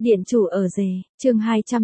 Điện chủ ở rể, chương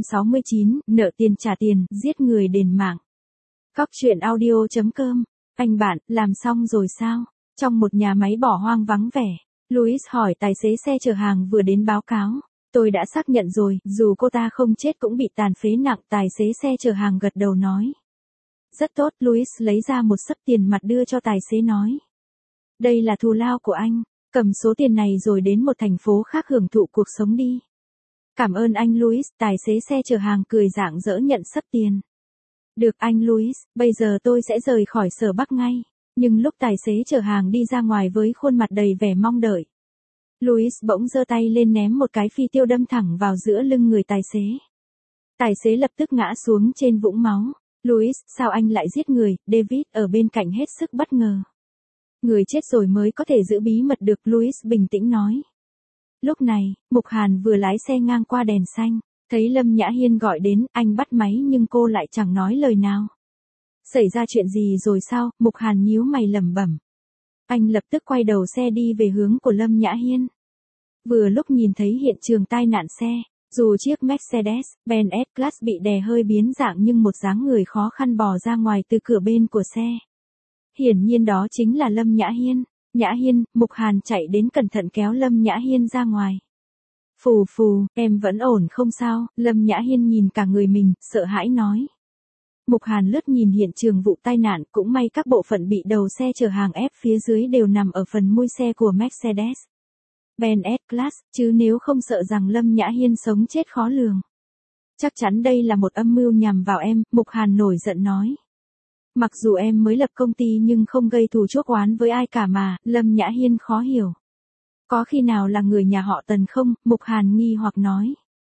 269, nợ tiền trả tiền, giết người đền mạng. Cóc truyện audio.com, anh bạn, làm xong rồi sao? Trong một nhà máy bỏ hoang vắng vẻ, Louis hỏi tài xế xe chở hàng vừa đến báo cáo. Tôi đã xác nhận rồi, dù cô ta không chết cũng bị tàn phế nặng, tài xế xe chở hàng gật đầu nói. Rất tốt, Louis lấy ra một xấp tiền mặt đưa cho tài xế nói. Đây là thù lao của anh, cầm số tiền này rồi đến một thành phố khác hưởng thụ cuộc sống đi. Cảm ơn anh Louis, tài xế xe chở hàng cười rạng rỡ nhận xấp tiền. Được anh Louis, bây giờ tôi sẽ rời khỏi sở Bắc ngay. Nhưng lúc tài xế chở hàng đi ra ngoài với khuôn mặt đầy vẻ mong đợi, Louis bỗng giơ tay lên ném một cái phi tiêu đâm thẳng vào giữa lưng người tài xế. Tài xế lập tức ngã xuống trên vũng máu. Louis, sao anh lại giết người? David ở bên cạnh hết sức bất ngờ. Người chết rồi mới có thể giữ bí mật được, Louis bình tĩnh nói. Lúc này, Mục Hàn vừa lái xe ngang qua đèn xanh, thấy Lâm Nhã Hiên gọi đến, anh bắt máy nhưng cô lại chẳng nói lời nào. Xảy ra chuyện gì rồi sao? Mục Hàn nhíu mày lẩm bẩm. Anh lập tức quay đầu xe đi về hướng của Lâm Nhã Hiên. Vừa lúc nhìn thấy hiện trường tai nạn xe, dù chiếc Mercedes-Benz S-Class bị đè hơi biến dạng nhưng một dáng người khó khăn bò ra ngoài từ cửa bên của xe. Hiển nhiên đó chính là Lâm Nhã Hiên. Nhã Hiên, Mục Hàn chạy đến cẩn thận kéo Lâm Nhã Hiên ra ngoài. Phù phù, em vẫn ổn không sao? Lâm Nhã Hiên nhìn cả người mình, sợ hãi nói. Mục Hàn lướt nhìn hiện trường vụ tai nạn, cũng may các bộ phận bị đầu xe chở hàng ép phía dưới đều nằm ở phần mui xe của Mercedes-Benz S-Class, chứ nếu không sợ rằng Lâm Nhã Hiên sống chết khó lường. Chắc chắn đây là một âm mưu nhằm vào em, Mục Hàn nổi giận nói. Mặc dù em mới lập công ty nhưng không gây thù chuốc oán với ai cả mà, Lâm Nhã Hiên khó hiểu. Có khi nào là người nhà họ Tần không? Mục Hàn nghi hoặc nói.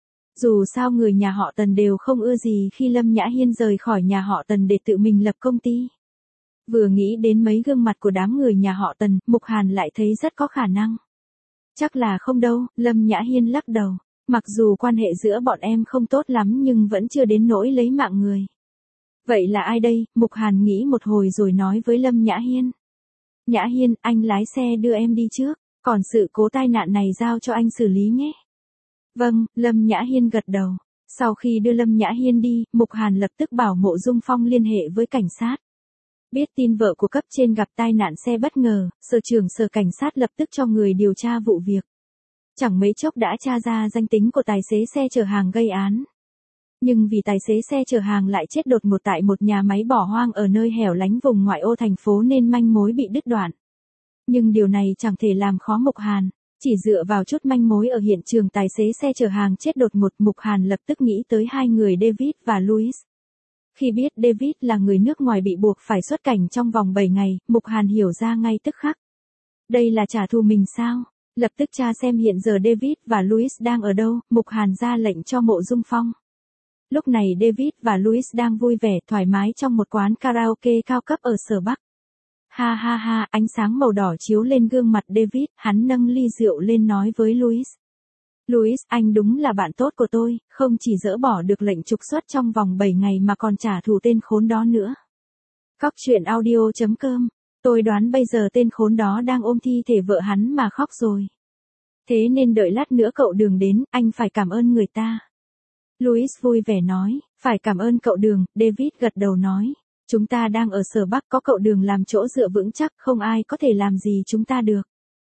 Dù sao người nhà họ Tần đều không ưa gì khi Lâm Nhã Hiên rời khỏi nhà họ Tần để tự mình lập công ty. Vừa nghĩ đến mấy gương mặt của đám người nhà họ Tần, Mục Hàn lại thấy rất có khả năng. Chắc là không đâu, Lâm Nhã Hiên lắc đầu. Mặc dù quan hệ giữa bọn em không tốt lắm nhưng vẫn chưa đến nỗi lấy mạng người. Vậy là ai đây? Mục Hàn nghĩ một hồi rồi nói với Lâm Nhã Hiên. Nhã Hiên, anh lái xe đưa em đi trước, còn sự cố tai nạn này giao cho anh xử lý nhé. Vâng, Lâm Nhã Hiên gật đầu. Sau khi đưa Lâm Nhã Hiên đi, Mục Hàn lập tức bảo Mộ Dung Phong liên hệ với cảnh sát. Biết tin vợ của cấp trên gặp tai nạn xe bất ngờ, sở trưởng sở cảnh sát lập tức cho người điều tra vụ việc. Chẳng mấy chốc đã tra ra danh tính của tài xế xe chở hàng gây án. Nhưng vì tài xế xe chở hàng lại chết đột ngột tại một nhà máy bỏ hoang ở nơi hẻo lánh vùng ngoại ô thành phố nên manh mối bị đứt đoạn. Nhưng điều này chẳng thể làm khó Mục Hàn. Chỉ dựa vào chút manh mối ở hiện trường tài xế xe chở hàng chết đột ngột, Mục Hàn lập tức nghĩ tới hai người David và Louis. Khi biết David là người nước ngoài bị buộc phải xuất cảnh trong vòng 7 ngày, Mục Hàn hiểu ra ngay tức khắc. Đây là trả thù mình sao? Lập tức tra xem hiện giờ David và Louis đang ở đâu, Mục Hàn ra lệnh cho Mộ Dung Phong. Lúc này David và Louis đang vui vẻ, thoải mái trong một quán karaoke cao cấp ở sở Bắc. Ha ha ha, ánh sáng màu đỏ chiếu lên gương mặt David, hắn nâng ly rượu lên nói với Louis. Louis, anh đúng là bạn tốt của tôi, không chỉ dỡ bỏ được lệnh trục xuất trong vòng 7 ngày mà còn trả thù tên khốn đó nữa. Cóc truyện audio.com, tôi đoán bây giờ tên khốn đó đang ôm thi thể vợ hắn mà khóc rồi. Thế nên đợi lát nữa cậu Đường đến, anh phải cảm ơn người ta. Louis vui vẻ nói, phải cảm ơn cậu Đường, David gật đầu nói. Chúng ta đang ở sở Bắc, có cậu Đường làm chỗ dựa vững chắc, không ai có thể làm gì chúng ta được.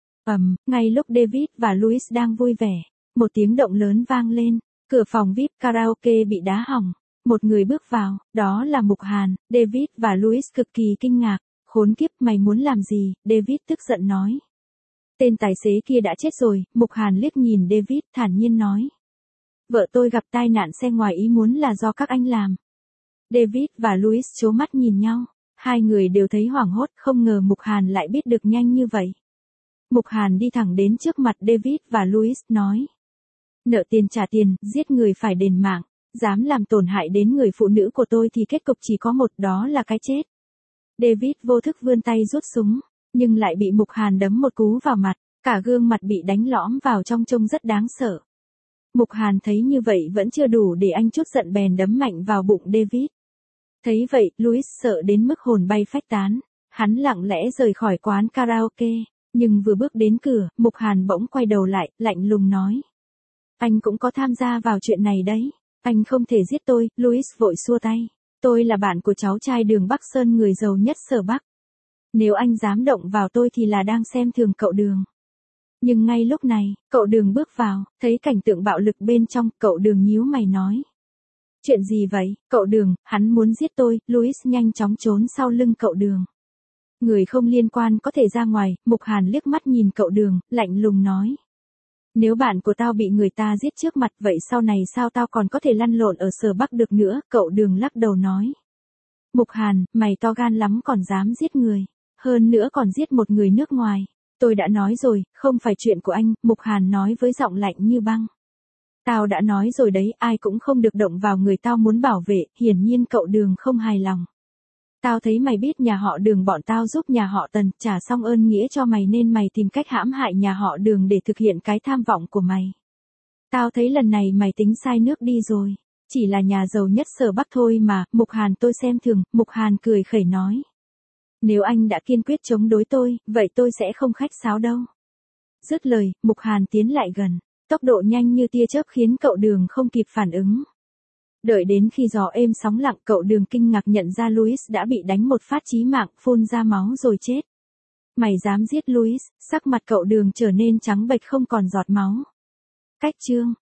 Ngay lúc David và Louis đang vui vẻ, một tiếng động lớn vang lên, cửa phòng VIP karaoke bị đá hỏng. Một người bước vào, đó là Mục Hàn. David và Louis cực kỳ kinh ngạc. Khốn kiếp, mày muốn làm gì? David tức giận nói. Tên tài xế kia đã chết rồi, Mục Hàn liếc nhìn David, thản nhiên nói. Vợ tôi gặp tai nạn xe ngoài ý muốn là do các anh làm. David và Louis trố mắt nhìn nhau, hai người đều thấy hoảng hốt, không ngờ Mục Hàn lại biết được nhanh như vậy. Mục Hàn đi thẳng đến trước mặt David và Louis, nói. Nợ tiền trả tiền, giết người phải đền mạng, dám làm tổn hại đến người phụ nữ của tôi thì kết cục chỉ có một, đó là cái chết. David vô thức vươn tay rút súng, nhưng lại bị Mục Hàn đấm một cú vào mặt, cả gương mặt bị đánh lõm vào trong trông rất đáng sợ. Mục Hàn thấy như vậy vẫn chưa đủ để anh chút giận bèn đấm mạnh vào bụng David. Thấy vậy, Louis sợ đến mức hồn bay phách tán. Hắn lặng lẽ rời khỏi quán karaoke, nhưng vừa bước đến cửa, Mục Hàn bỗng quay đầu lại, lạnh lùng nói. Anh cũng có tham gia vào chuyện này đấy. Anh không thể giết tôi, Louis vội xua tay. Tôi là bạn của cháu trai Đường Bắc Sơn, người giàu nhất sở Bắc. Nếu anh dám động vào tôi thì là đang xem thường cậu Đường. Nhưng ngay lúc này, cậu Đường bước vào, thấy cảnh tượng bạo lực bên trong, cậu Đường nhíu mày nói. Chuyện gì vậy, cậu Đường, hắn muốn giết tôi, Louis nhanh chóng trốn sau lưng cậu Đường. Người không liên quan có thể ra ngoài, Mục Hàn liếc mắt nhìn cậu Đường, lạnh lùng nói. Nếu bạn của tao bị người ta giết trước mặt vậy sau này sao tao còn có thể lăn lộn ở sở Bắc được nữa, cậu Đường lắc đầu nói. Mục Hàn, mày to gan lắm còn dám giết người, hơn nữa còn giết một người nước ngoài. Tôi đã nói rồi, không phải chuyện của anh, Mục Hàn nói với giọng lạnh như băng. Tao đã nói rồi đấy, ai cũng không được động vào người tao muốn bảo vệ, hiển nhiên cậu Đường không hài lòng. Tao thấy mày biết nhà họ Đường bọn tao giúp nhà họ Tần trả xong ơn nghĩa cho mày nên mày tìm cách hãm hại nhà họ Đường để thực hiện cái tham vọng của mày. Tao thấy lần này mày tính sai nước đi rồi. Chỉ là nhà giàu nhất sở Bắc thôi mà, Mục Hàn tôi xem thường, Mục Hàn cười khẩy nói. Nếu anh đã kiên quyết chống đối tôi, vậy tôi sẽ không khách sáo đâu. Dứt lời, Mục Hàn tiến lại gần, tốc độ nhanh như tia chớp khiến cậu Đường không kịp phản ứng. Đợi đến khi gió êm sóng lặng, cậu Đường kinh ngạc nhận ra Louis đã bị đánh một phát chí mạng, phun ra máu rồi chết. Mày dám giết Louis, sắc mặt cậu Đường trở nên trắng bệch không còn giọt máu. Cách chương